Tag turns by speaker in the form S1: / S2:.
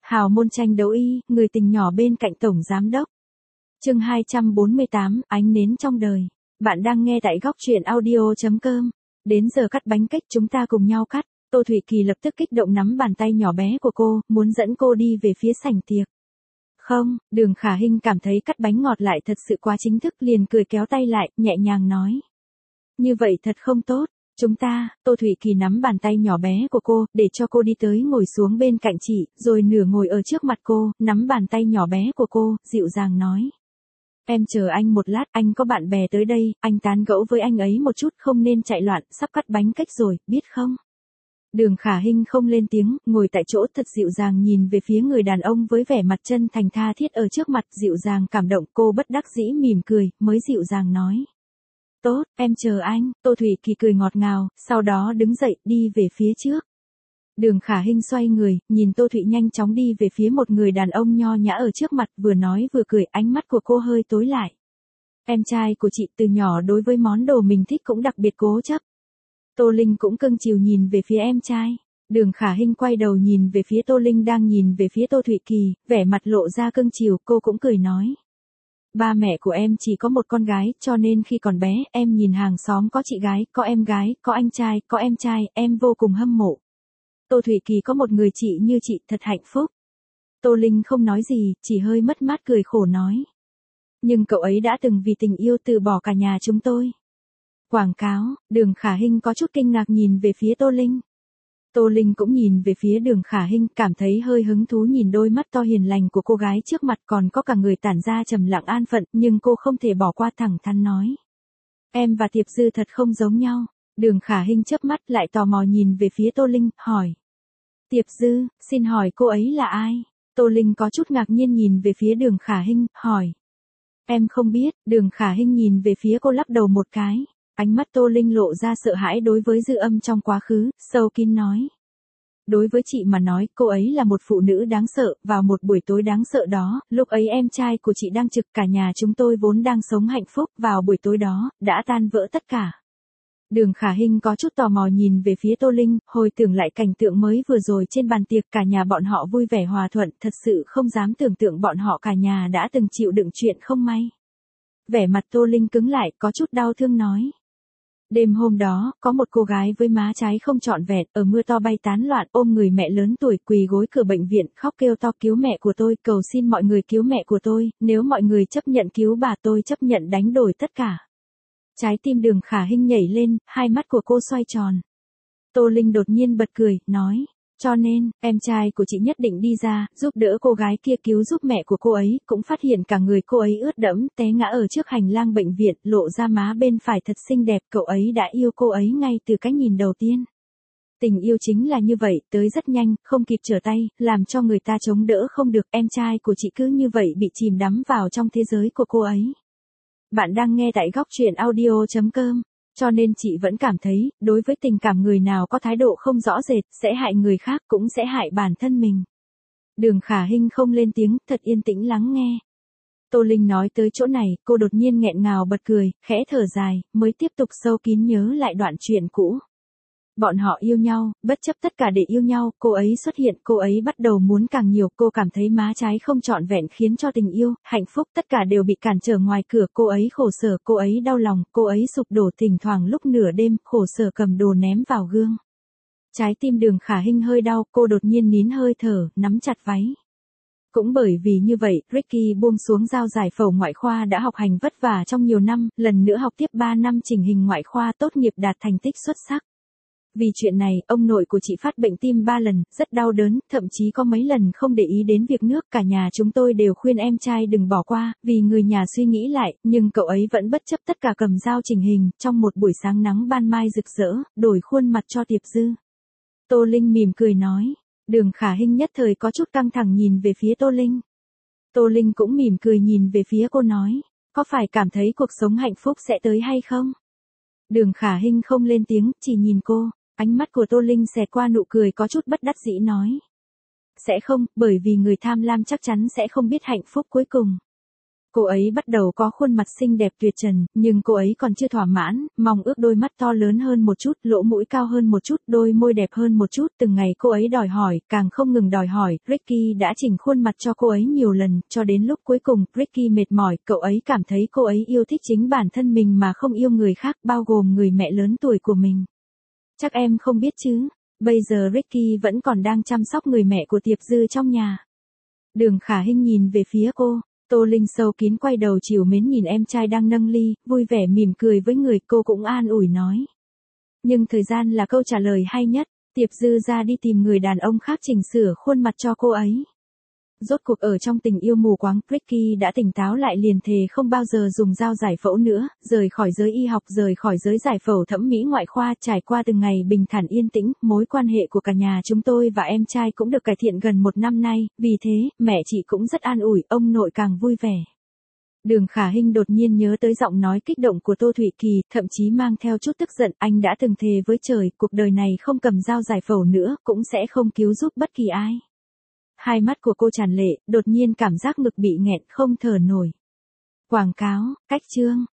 S1: Hào môn tranh đấu y, người tình nhỏ bên cạnh tổng giám đốc. Chương 248, ánh nến trong đời. Bạn đang nghe tại góc truyện audio.com. Đến giờ cắt bánh cách chúng ta cùng nhau cắt. Tô Thụy Kỳ lập tức kích động nắm bàn tay nhỏ bé của cô, muốn dẫn cô đi về phía sảnh tiệc. Không, Đường Khả Hinh cảm thấy cắt bánh ngọt lại thật sự quá chính thức, liền cười kéo tay lại, nhẹ nhàng nói. Như vậy thật không tốt. Tô Thụy Kỳ nắm bàn tay nhỏ bé của cô, để cho cô đi tới ngồi xuống bên cạnh chị, rồi nửa ngồi ở trước mặt cô, nắm bàn tay nhỏ bé của cô, dịu dàng nói. Em chờ anh một lát, anh có bạn bè tới đây, anh tán gẫu với anh ấy một chút, không nên chạy loạn, sắp cắt bánh cách rồi, biết không? Đường Khả Hinh không lên tiếng, ngồi tại chỗ thật dịu dàng nhìn về phía người đàn ông với vẻ mặt chân thành tha thiết ở trước mặt, dịu dàng cảm động. Cô bất đắc dĩ mỉm cười, mới dịu dàng nói. Tốt, em chờ anh. Tô Thụy Kỳ cười ngọt ngào, sau đó đứng dậy, đi về phía trước. Đường Khả Hinh xoay người, nhìn Tô Thụy nhanh chóng đi về phía một người đàn ông nho nhã ở trước mặt, vừa nói vừa cười, ánh mắt của cô hơi tối lại. Em trai của chị từ nhỏ đối với món đồ mình thích cũng đặc biệt cố chấp. Tô Linh cũng cưng chiều nhìn về phía em trai. Đường Khả Hinh quay đầu nhìn về phía Tô Linh đang nhìn về phía Tô Thụy Kỳ, vẻ mặt lộ ra cưng chiều, cô cũng cười nói. Ba mẹ của em chỉ có một con gái, cho nên khi còn bé, em nhìn hàng xóm có chị gái, có em gái, có anh trai, có em trai, em vô cùng hâm mộ. Tô Thụy Kỳ có một người chị như chị, thật hạnh phúc. Tô Linh không nói gì, chỉ hơi mất mát cười khổ nói. Nhưng cậu ấy đã từng vì tình yêu từ bỏ cả nhà chúng tôi. Quảng cáo. Đường Khả Hinh có chút kinh ngạc nhìn về phía Tô Linh. Tô Linh cũng nhìn về phía Đường Khả Hinh, cảm thấy hơi hứng thú nhìn đôi mắt to hiền lành của cô gái trước mặt, còn có cả người tản ra trầm lặng an phận, nhưng cô không thể bỏ qua, thẳng thắn nói. Em và Tiệp Dư thật không giống nhau. Đường Khả Hinh chớp mắt lại tò mò nhìn về phía Tô Linh, hỏi. Tiệp Dư, xin hỏi cô ấy là ai? Tô Linh có chút ngạc nhiên nhìn về phía Đường Khả Hinh, hỏi. Em không biết. Đường Khả Hinh nhìn về phía cô lắc đầu một cái. Ánh mắt Tô Linh lộ ra sợ hãi đối với dư âm trong quá khứ, sâu kín nói. Đối với chị mà nói, cô ấy là một phụ nữ đáng sợ, vào một buổi tối đáng sợ đó, lúc ấy em trai của chị đang trực, cả nhà chúng tôi vốn đang sống hạnh phúc, vào buổi tối đó, đã tan vỡ tất cả. Đường Khả Hinh có chút tò mò nhìn về phía Tô Linh, hồi tưởng lại cảnh tượng mới vừa rồi trên bàn tiệc, cả nhà bọn họ vui vẻ hòa thuận, thật sự không dám tưởng tượng bọn họ cả nhà đã từng chịu đựng chuyện không may. Vẻ mặt Tô Linh cứng lại, có chút đau thương nói. Đêm hôm đó, có một cô gái với má trái không trọn vẹn, ở mưa to bay tán loạn, ôm người mẹ lớn tuổi quỳ gối cửa bệnh viện, khóc kêu to cứu mẹ của tôi, cầu xin mọi người cứu mẹ của tôi, nếu mọi người chấp nhận cứu bà tôi chấp nhận đánh đổi tất cả. Trái tim Đường Khả Hinh nhảy lên, hai mắt của cô xoay tròn. Tô Linh đột nhiên bật cười, nói. Cho nên, em trai của chị nhất định đi ra, giúp đỡ cô gái kia cứu giúp mẹ của cô ấy, cũng phát hiện cả người cô ấy ướt đẫm, té ngã ở trước hành lang bệnh viện, lộ ra má bên phải thật xinh đẹp, cậu ấy đã yêu cô ấy ngay từ cái nhìn đầu tiên. Tình yêu chính là như vậy, tới rất nhanh, không kịp trở tay, làm cho người ta chống đỡ không được, em trai của chị cứ như vậy bị chìm đắm vào trong thế giới của cô ấy. Bạn đang nghe tại góc truyện audio.com. Cho nên chị vẫn cảm thấy, đối với tình cảm người nào có thái độ không rõ rệt, sẽ hại người khác cũng sẽ hại bản thân mình. Đường Khả Hinh không lên tiếng, thật yên tĩnh lắng nghe. Tô Linh nói tới chỗ này, cô đột nhiên nghẹn ngào bật cười, khẽ thở dài, mới tiếp tục sâu kín nhớ lại đoạn chuyện cũ. Bọn họ yêu nhau, bất chấp tất cả để yêu nhau, cô ấy xuất hiện, cô ấy bắt đầu muốn càng nhiều, cô cảm thấy má trái không trọn vẹn khiến cho tình yêu, hạnh phúc tất cả đều bị cản trở ngoài cửa, cô ấy khổ sở, cô ấy đau lòng, cô ấy sụp đổ, thỉnh thoảng lúc nửa đêm, khổ sở cầm đồ ném vào gương. Trái tim Đường Khả Hinh hơi đau, cô đột nhiên nín hơi thở, nắm chặt váy. Cũng bởi vì như vậy, Ricky buông xuống dao giải phẫu ngoại khoa đã học hành vất vả trong nhiều năm, lần nữa học tiếp 3 năm chỉnh hình ngoại khoa, tốt nghiệp đạt thành tích xuất sắc. Vì chuyện này, ông nội của chị phát bệnh tim 3 lần, rất đau đớn, thậm chí có mấy lần không để ý đến việc nước, cả nhà chúng tôi đều khuyên em trai đừng bỏ qua, vì người nhà suy nghĩ lại, nhưng cậu ấy vẫn bất chấp tất cả cầm dao chỉnh hình, trong một buổi sáng nắng ban mai rực rỡ, đổi khuôn mặt cho Tiệp Dư. Tô Linh mỉm cười nói. Đường Khả Hinh nhất thời có chút căng thẳng nhìn về phía Tô Linh. Tô Linh cũng mỉm cười nhìn về phía cô nói, có phải cảm thấy cuộc sống hạnh phúc sẽ tới hay không? Đường Khả Hinh không lên tiếng, chỉ nhìn cô. Ánh mắt của Tô Linh xẹt qua nụ cười có chút bất đắc dĩ nói. Sẽ không, bởi vì người tham lam chắc chắn sẽ không biết hạnh phúc cuối cùng. Cô ấy bắt đầu có khuôn mặt xinh đẹp tuyệt trần, nhưng cô ấy còn chưa thỏa mãn, mong ước đôi mắt to lớn hơn một chút, lỗ mũi cao hơn một chút, đôi môi đẹp hơn một chút, từng ngày cô ấy đòi hỏi, càng không ngừng đòi hỏi, Ricky đã chỉnh khuôn mặt cho cô ấy nhiều lần, cho đến lúc cuối cùng, Ricky mệt mỏi, cậu ấy cảm thấy cô ấy yêu thích chính bản thân mình mà không yêu người khác, bao gồm người mẹ lớn tuổi của mình. Chắc em không biết chứ, bây giờ Ricky vẫn còn đang chăm sóc người mẹ của Tiệp Dư trong nhà. Đường Khả Hinh nhìn về phía cô. Tô Linh sâu kín quay đầu trìu mến nhìn em trai đang nâng ly, vui vẻ mỉm cười với người, cô cũng an ủi nói. Nhưng thời gian là câu trả lời hay nhất, Tiệp Dư ra đi tìm người đàn ông khác chỉnh sửa khuôn mặt cho cô ấy. Rốt cuộc ở trong tình yêu mù quáng, Ricky đã tỉnh táo lại, liền thề không bao giờ dùng dao giải phẫu nữa, rời khỏi giới y học, rời khỏi giới giải phẫu thẩm mỹ ngoại khoa. Trải qua từng ngày bình thản yên tĩnh, mối quan hệ của cả nhà chúng tôi và em trai cũng được cải thiện gần 1 năm nay, vì thế, mẹ chị cũng rất an ủi, ông nội càng vui vẻ. Đường Khả Hinh đột nhiên nhớ tới giọng nói kích động của Tô Thụy Kỳ, thậm chí mang theo chút tức giận, anh đã từng thề với trời, cuộc đời này không cầm dao giải phẫu nữa, cũng sẽ không cứu giúp bất kỳ ai. Hai mắt của cô tràn lệ, đột nhiên cảm giác ngực bị nghẹn, không thở nổi. Quảng cáo, cách chương.